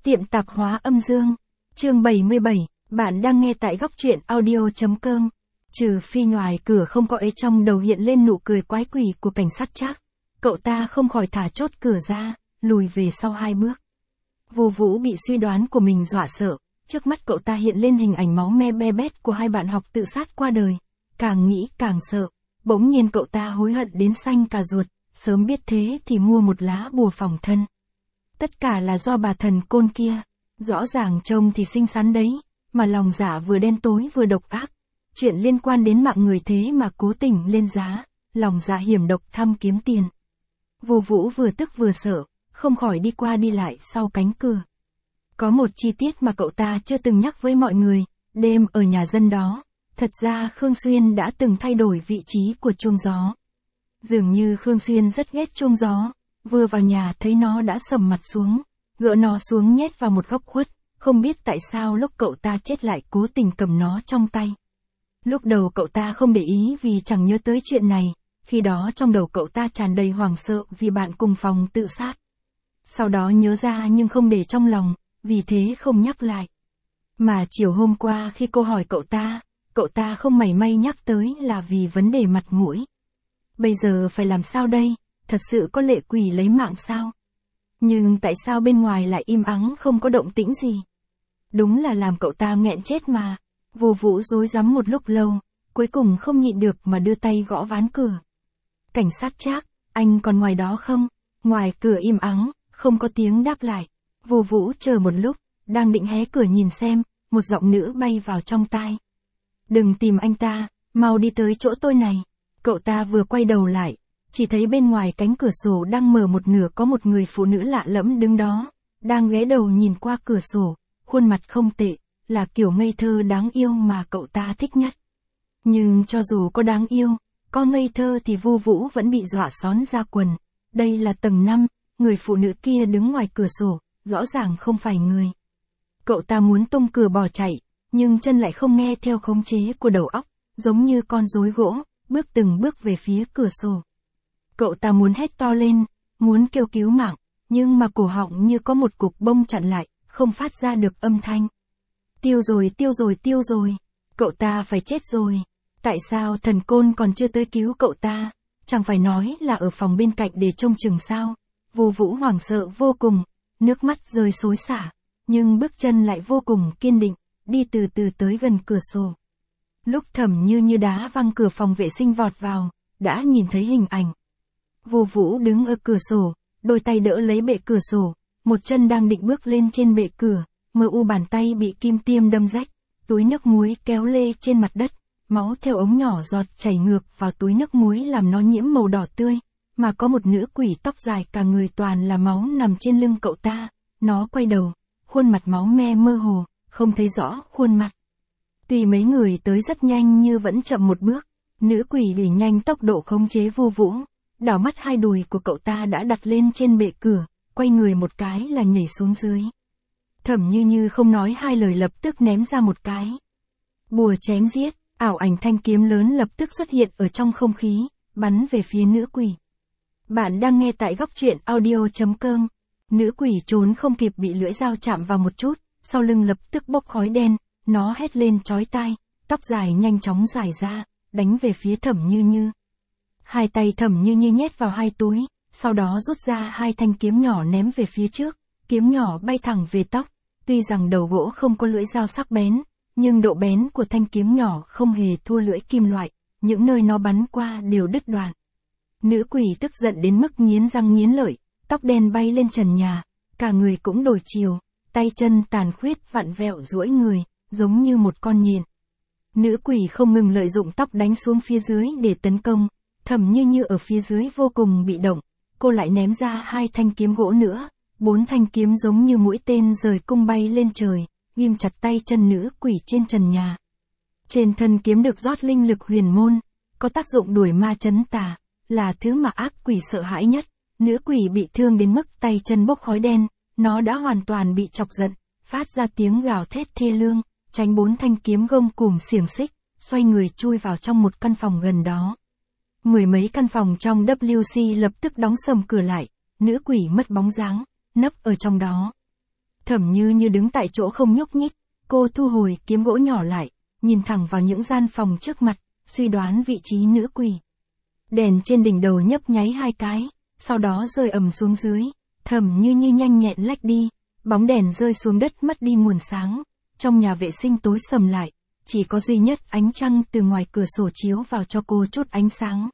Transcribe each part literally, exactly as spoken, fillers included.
Tiệm tạp hóa âm dương. Chương bảy mươi bảy, bạn đang nghe tại góc truyện audio.com. Trừ phi ngoài cửa không có ấy, trong đầu hiện lên nụ cười quái quỷ của cảnh sát Trác. Cậu ta không khỏi thả chốt cửa ra, lùi về sau hai bước. Vô Vũ bị suy đoán của mình dọa sợ, trước mắt cậu ta hiện lên hình ảnh máu me be bét của hai bạn học tự sát qua đời. Càng nghĩ càng sợ, bỗng nhiên cậu ta hối hận đến xanh cả ruột, sớm biết thế thì mua một lá bùa phòng thân. Tất cả là do bà thần côn kia, rõ ràng trông thì xinh xắn đấy, mà lòng dạ vừa đen tối vừa độc ác. Chuyện liên quan đến mạng người thế mà cố tình lên giá, lòng dạ hiểm độc thăm kiếm tiền. Vô Vũ vừa tức vừa sợ, không khỏi đi qua đi lại sau cánh cửa. Có một chi tiết mà cậu ta chưa từng nhắc với mọi người, đêm ở nhà dân đó, thật ra Khương Xuyên đã từng thay đổi vị trí của chuông gió. Dường như Khương Xuyên rất ghét chuông gió, vừa vào nhà thấy nó đã sầm mặt xuống, gỡ nó xuống nhét vào một góc khuất, không biết tại sao lúc cậu ta chết lại cố tình cầm nó trong tay. Lúc đầu cậu ta không để ý vì chẳng nhớ tới chuyện này, khi đó trong đầu cậu ta tràn đầy hoảng sợ vì bạn cùng phòng tự sát. Sau đó nhớ ra nhưng không để trong lòng, vì thế không nhắc lại. Mà chiều hôm qua khi cô hỏi cậu ta, cậu ta không mảy may nhắc tới là vì vấn đề mặt mũi. Bây giờ phải làm sao đây, thật sự có lệ quỷ lấy mạng sao? Nhưng tại sao bên ngoài lại im ắng không có động tĩnh gì? Đúng là làm cậu ta nghẹn chết mà. Vô Vũ rối rắm một lúc lâu, cuối cùng không nhịn được mà đưa tay gõ ván cửa. Cảnh sát Trác, anh còn ngoài đó không? Ngoài cửa im ắng, không có tiếng đáp lại. Vô Vũ chờ một lúc, đang định hé cửa nhìn xem, một giọng nữ bay vào trong tai. Đừng tìm anh ta, mau đi tới chỗ tôi này. Cậu ta vừa quay đầu lại, chỉ thấy bên ngoài cánh cửa sổ đang mở một nửa có một người phụ nữ lạ lẫm đứng đó, đang ghé đầu nhìn qua cửa sổ, khuôn mặt không tệ, là kiểu ngây thơ đáng yêu mà cậu ta thích nhất. Nhưng cho dù có đáng yêu, có ngây thơ thì Vô Vũ vẫn bị dọa xón ra quần. Đây là tầng năm, người phụ nữ kia đứng ngoài cửa sổ, rõ ràng không phải người. Cậu ta muốn tung cửa bỏ chạy, nhưng chân lại không nghe theo khống chế của đầu óc, giống như con rối gỗ, bước từng bước về phía cửa sổ. Cậu ta muốn hét to lên, muốn kêu cứu mạng, nhưng mà cổ họng như có một cục bông chặn lại, không phát ra được âm thanh. Tiêu rồi, tiêu rồi, tiêu rồi. Cậu ta phải chết rồi. Tại sao thần côn còn chưa tới cứu cậu ta? Chẳng phải nói là ở phòng bên cạnh để trông chừng sao? Vô Vũ hoảng sợ vô cùng, nước mắt rơi xối xả, nhưng bước chân lại vô cùng kiên định, đi từ từ tới gần cửa sổ. Lúc Thẩm Như Như đá văng cửa phòng vệ sinh vọt vào, đã nhìn thấy hình ảnh. Vô Vũ đứng ở cửa sổ, đôi tay đỡ lấy bệ cửa sổ, một chân đang định bước lên trên bệ cửa, mờ u bàn tay bị kim tiêm đâm rách, túi nước muối kéo lê trên mặt đất, máu theo ống nhỏ giọt chảy ngược vào túi nước muối làm nó nhiễm màu đỏ tươi, mà có một nữ quỷ tóc dài cả người toàn là máu nằm trên lưng cậu ta, nó quay đầu, khuôn mặt máu me mơ hồ, không thấy rõ khuôn mặt. Tuy mấy người tới rất nhanh như vẫn chậm một bước, nữ quỷ đuổi nhanh tốc độ khống chế Vô Vũ, đảo mắt hai đùi của cậu ta đã đặt lên trên bệ cửa, quay người một cái là nhảy xuống dưới. Thẩm Như Như không nói hai lời lập tức ném ra một cái bùa chém giết, ảo ảnh thanh kiếm lớn lập tức xuất hiện ở trong không khí, bắn về phía nữ quỷ. Bạn đang nghe tại góc truyện audio.com. Nữ quỷ trốn không kịp bị lưỡi dao chạm vào một chút, sau lưng lập tức bốc khói đen, nó hét lên chói tai, tóc dài nhanh chóng rải ra, đánh về phía Thẩm Như Như. Hai tay Thẩm Như Như nhét vào hai túi, sau đó rút ra hai thanh kiếm nhỏ ném về phía trước, kiếm nhỏ bay thẳng về tóc, tuy rằng đầu gỗ không có lưỡi dao sắc bén, nhưng độ bén của thanh kiếm nhỏ không hề thua lưỡi kim loại, những nơi nó bắn qua đều đứt đoạn. Nữ quỷ tức giận đến mức nghiến răng nghiến lợi, tóc đen bay lên trần nhà, cả người cũng đổi chiều, tay chân tàn khuyết vặn vẹo duỗi người, giống như một con nhện. Nữ quỷ không ngừng lợi dụng tóc đánh xuống phía dưới để tấn công, Thẩm Như Như ở phía dưới vô cùng bị động, cô lại ném ra hai thanh kiếm gỗ nữa, bốn thanh kiếm giống như mũi tên rời cung bay lên trời, ghim chặt tay chân nữ quỷ trên trần nhà. Trên thân kiếm được rót linh lực huyền môn, có tác dụng đuổi ma trấn tà, là thứ mà ác quỷ sợ hãi nhất. Nữ quỷ bị thương đến mức tay chân bốc khói đen, nó đã hoàn toàn bị chọc giận, phát ra tiếng gào thét thê lương, tránh bốn thanh kiếm gông cùm xiềng xích, xoay người chui vào trong một căn phòng gần đó. Mười mấy căn phòng trong vê kép xê lập tức đóng sầm cửa lại, nữ quỷ mất bóng dáng, nấp ở trong đó. Thẩm Như Như đứng tại chỗ không nhúc nhích, cô thu hồi kiếm gỗ nhỏ lại, nhìn thẳng vào những gian phòng trước mặt, suy đoán vị trí nữ quỷ. Đèn trên đỉnh đầu nhấp nháy hai cái, sau đó rơi ầm xuống dưới, Thẩm Như Như nhanh nhẹn lách đi, bóng đèn rơi xuống đất mất đi nguồn sáng, trong nhà vệ sinh tối sầm lại, chỉ có duy nhất ánh trăng từ ngoài cửa sổ chiếu vào cho cô chút ánh sáng.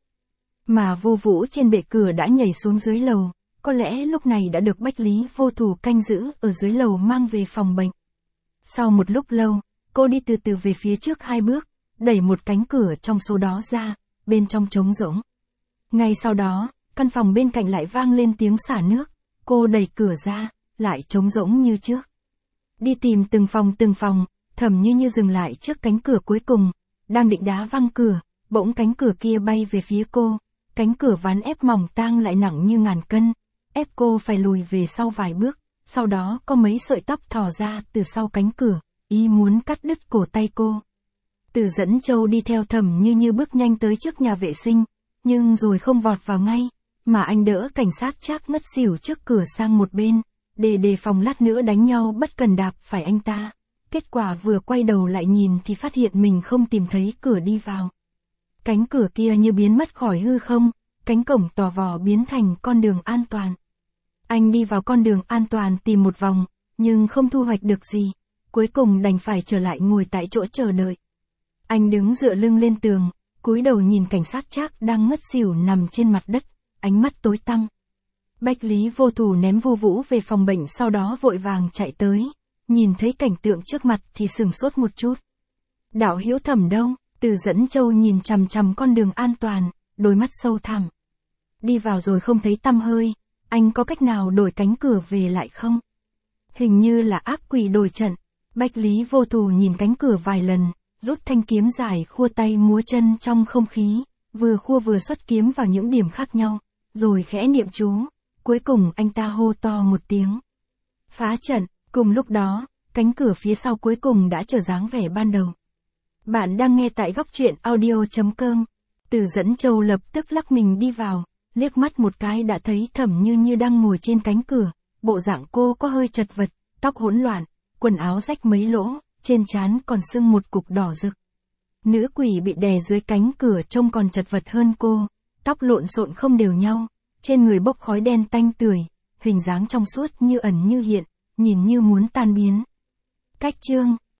Mà Vô Vũ trên bệ cửa đã nhảy xuống dưới lầu, có lẽ lúc này đã được Bách Lý Vô Thủ canh giữ ở dưới lầu mang về phòng bệnh. Sau một lúc lâu, cô đi từ từ về phía trước hai bước, đẩy một cánh cửa trong số đó ra, bên trong trống rỗng. Ngay sau đó, căn phòng bên cạnh lại vang lên tiếng xả nước, cô đẩy cửa ra, lại trống rỗng như trước. Đi tìm từng phòng từng phòng, Thẩm Như Như dừng lại trước cánh cửa cuối cùng, đang định đá văng cửa, bỗng cánh cửa kia bay về phía cô, cánh cửa ván ép mỏng tang lại nặng như ngàn cân, ép cô phải lùi về sau vài bước, sau đó có mấy sợi tóc thò ra từ sau cánh cửa, ý muốn cắt đứt cổ tay cô. Từ Dẫn Châu đi theo Thẩm Như Như bước nhanh tới trước nhà vệ sinh, nhưng rồi không vọt vào ngay, mà anh đỡ cảnh sát Trác ngất xỉu trước cửa sang một bên, để đề phòng lát nữa đánh nhau bất cần đạp phải anh ta. Kết quả vừa quay đầu lại nhìn thì phát hiện mình không tìm thấy cửa đi vào. Cánh cửa kia như biến mất khỏi hư không, cánh cổng tò vò biến thành con đường an toàn. Anh đi vào con đường an toàn tìm một vòng, nhưng không thu hoạch được gì, cuối cùng đành phải trở lại ngồi tại chỗ chờ đợi. Anh đứng dựa lưng lên tường, cúi đầu nhìn cảnh sát Trác đang ngất xỉu nằm trên mặt đất, ánh mắt tối tăm. Bách Lý Vô Thủ ném Vô Vũ về phòng bệnh sau đó vội vàng chạy tới, nhìn thấy cảnh tượng trước mặt thì sửng sốt một chút. Đạo hữu Thẩm đâu? Từ Dẫn Châu nhìn chằm chằm con đường an toàn, đôi mắt sâu thẳm. Đi vào rồi không thấy tăm hơi, anh có cách nào đổi cánh cửa về lại không? Hình như là ác quỷ đổi trận. Bách Lý Vô Thủ nhìn cánh cửa vài lần, rút thanh kiếm dài khua tay múa chân trong không khí, vừa khua vừa xuất kiếm vào những điểm khác nhau, rồi khẽ niệm chú, cuối cùng anh ta hô to một tiếng. Phá trận, cùng lúc đó, cánh cửa phía sau cuối cùng đã trở dáng vẻ ban đầu. Bạn đang nghe tại góc truyện audio chấm com. Từ Dẫn Châu lập tức lắc mình đi vào, liếc mắt một cái đã thấy Thẩm Như Như đang ngồi trên cánh cửa, bộ dạng cô có hơi chật vật, tóc hỗn loạn, quần áo rách mấy lỗ, trên trán còn sưng một cục đỏ rực. Nữ quỷ bị đè dưới cánh cửa trông còn chật vật hơn cô, tóc lộn xộn không đều nhau, trên người bốc khói đen tanh tưởi, hình dáng trong suốt như ẩn như hiện, nhìn như muốn tan biến. Cách chương